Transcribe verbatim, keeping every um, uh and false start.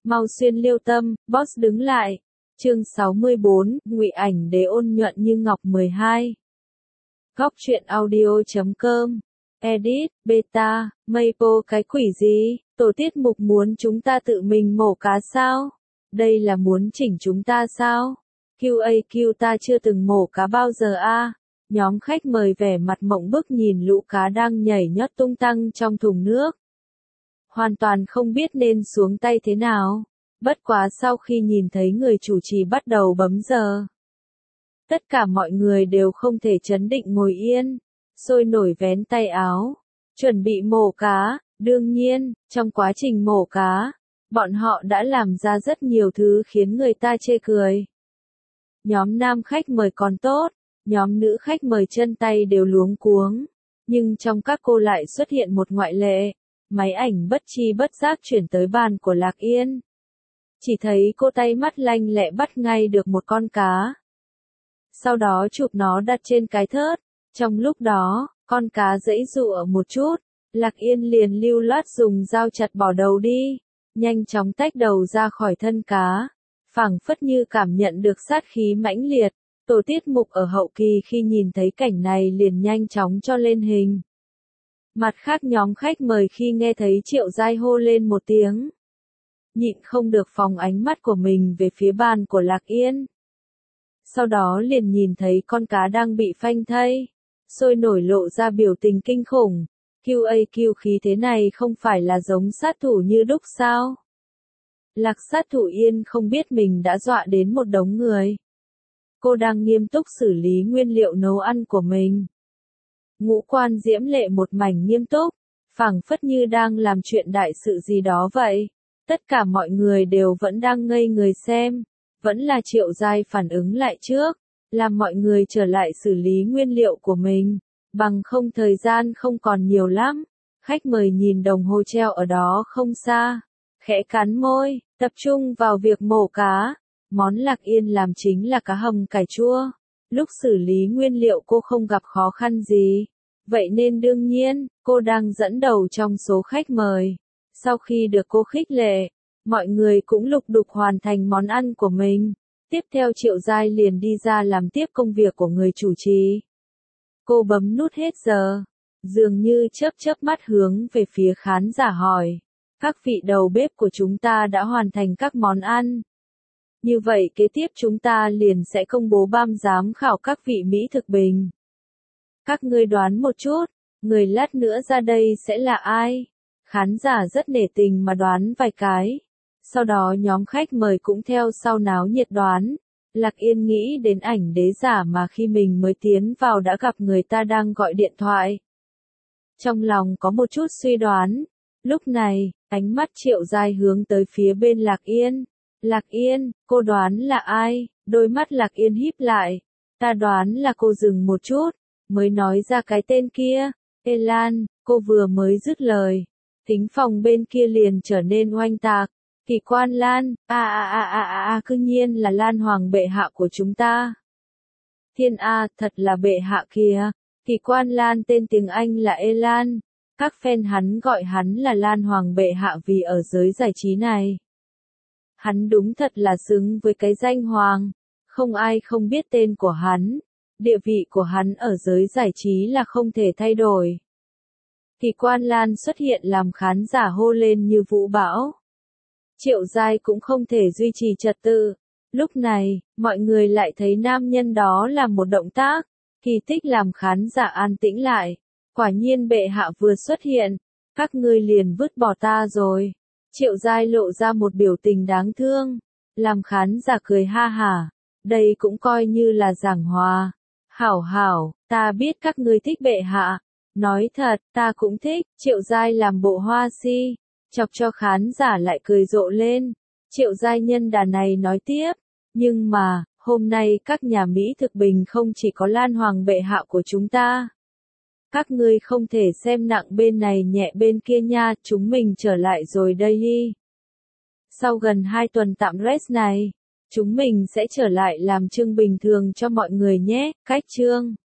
Mau xuyên liêu tâm, boss đứng lại. Chương sáu mươi bốn, ngụy ảnh đế ôn nhuận như ngọc mười hai. Góc truyện audio chấm com. Edit, beta, Maple cái quỷ gì? Tổ tiết mục muốn chúng ta tự mình mổ cá sao? Đây là muốn chỉnh chúng ta sao? quy a quy ta chưa từng mổ cá bao giờ a. À? Nhóm khách mời vẻ mặt mộng bức nhìn lũ cá đang nhảy nhót tung tăng trong thùng nước. Hoàn toàn không biết nên xuống tay thế nào. Bất quá sau khi nhìn thấy người chủ trì bắt đầu bấm giờ, tất cả mọi người đều không thể trấn định ngồi yên, sôi nổi vén tay áo, chuẩn bị mổ cá. Đương nhiên, trong quá trình mổ cá, bọn họ đã làm ra rất nhiều thứ khiến người ta chê cười. Nhóm nam khách mời còn tốt, nhóm nữ khách mời chân tay đều luống cuống, nhưng trong các cô lại xuất hiện một ngoại lệ. Máy ảnh bất chi bất giác chuyển tới bàn của Lạc Yên. Chỉ thấy cô tay mắt lanh lẹ bắt ngay được một con cá. Sau đó chụp nó đặt trên cái thớt. Trong lúc đó, con cá giãy giụa một chút, Lạc Yên liền lưu loát dùng dao chặt bỏ đầu đi, nhanh chóng tách đầu ra khỏi thân cá, phảng phất như cảm nhận được sát khí mãnh liệt. Tổ tiết mục ở hậu kỳ khi nhìn thấy cảnh này liền nhanh chóng cho lên hình. Mặt khác nhóm khách mời khi nghe thấy Triệu Giai hô lên một tiếng, nhịn không được phóng ánh mắt của mình về phía bàn của Lạc Yên. Sau đó liền nhìn thấy con cá đang bị phanh thây, sôi nổi lộ ra biểu tình kinh khủng. quy a quy khí thế này không phải là giống sát thủ như đúc sao? Lạc sát thủ Yên không biết mình đã dọa đến một đống người. Cô đang nghiêm túc xử lý nguyên liệu nấu ăn của mình. Ngũ quan diễm lệ một mảnh nghiêm túc, phảng phất như đang làm chuyện đại sự gì đó vậy. Tất cả mọi người đều vẫn đang ngây người xem, vẫn là Triệu Giai phản ứng lại trước, làm mọi người trở lại xử lý nguyên liệu của mình, bằng không thời gian không còn nhiều lắm. Khách mời nhìn đồng hồ treo ở đó không xa, khẽ cắn môi, tập trung vào việc mổ cá. Món Lạc Yên làm chính là cá hầm cải chua. Lúc xử lý nguyên liệu cô không gặp khó khăn gì, vậy nên đương nhiên, cô đang dẫn đầu trong số khách mời. Sau khi được cô khích lệ, mọi người cũng lục đục hoàn thành món ăn của mình. Tiếp theo Triệu Giai liền đi ra làm tiếp công việc của người chủ trì. Cô bấm nút hết giờ, dường như chớp chớp mắt hướng về phía khán giả hỏi, các vị đầu bếp của chúng ta đã hoàn thành các món ăn. Như vậy kế tiếp chúng ta liền sẽ công bố ban giám khảo các vị mỹ thực bình. Các ngươi đoán một chút, người lát nữa ra đây sẽ là ai? Khán giả rất nể tình mà đoán vài cái. Sau đó nhóm khách mời cũng theo sau náo nhiệt đoán. Lạc Yên nghĩ đến ảnh đế giả mà khi mình mới tiến vào đã gặp người ta đang gọi điện thoại. Trong lòng có một chút suy đoán. Lúc này, ánh mắt Triệu Giai hướng tới phía bên Lạc Yên. Lạc Yên, cô đoán là ai? Đôi mắt Lạc Yên híp lại. Ta đoán là cô dừng một chút, mới nói ra cái tên kia. Elan, cô vừa mới dứt lời. Thính phòng bên kia liền trở nên oanh tạc. Kỳ quan Lan, a a a a a a cư nhiên là Lan Hoàng bệ hạ của chúng ta. Thiên A, thật là bệ hạ kìa. Kỳ quan Lan tên tiếng Anh là Elan. Các fan hắn gọi hắn là Lan Hoàng bệ hạ vì ở giới giải trí này. Hắn đúng thật là xứng với cái danh hoàng. Không ai không biết tên của hắn. Địa vị của hắn ở giới giải trí là không thể thay đổi. Kỳ quan Lan xuất hiện làm khán giả hô lên như vũ bão. Triệu Giai cũng không thể duy trì trật tự. Lúc này, mọi người lại thấy nam nhân đó làm một động tác, kỳ tích làm khán giả an tĩnh lại. Quả nhiên bệ hạ vừa xuất hiện, các ngươi liền vứt bỏ ta rồi. Triệu Giai lộ ra một biểu tình đáng thương, làm khán giả cười ha hả. Đây cũng coi như là giảng hòa. Hảo hảo, ta biết các ngươi thích bệ hạ. Nói thật, ta cũng thích. Triệu Giai làm bộ hoa si, chọc cho khán giả lại cười rộ lên. Triệu Giai nhân đà này nói tiếp, nhưng mà, hôm nay các nhà mỹ thực bình không chỉ có Lan Hoàng bệ hạ của chúng ta. Các ngươi không thể xem nặng bên này nhẹ bên kia nha, chúng mình trở lại rồi đây đi. Sau gần hai tuần tạm rest này, chúng mình sẽ trở lại làm chương bình thường cho mọi người nhé. Cách chương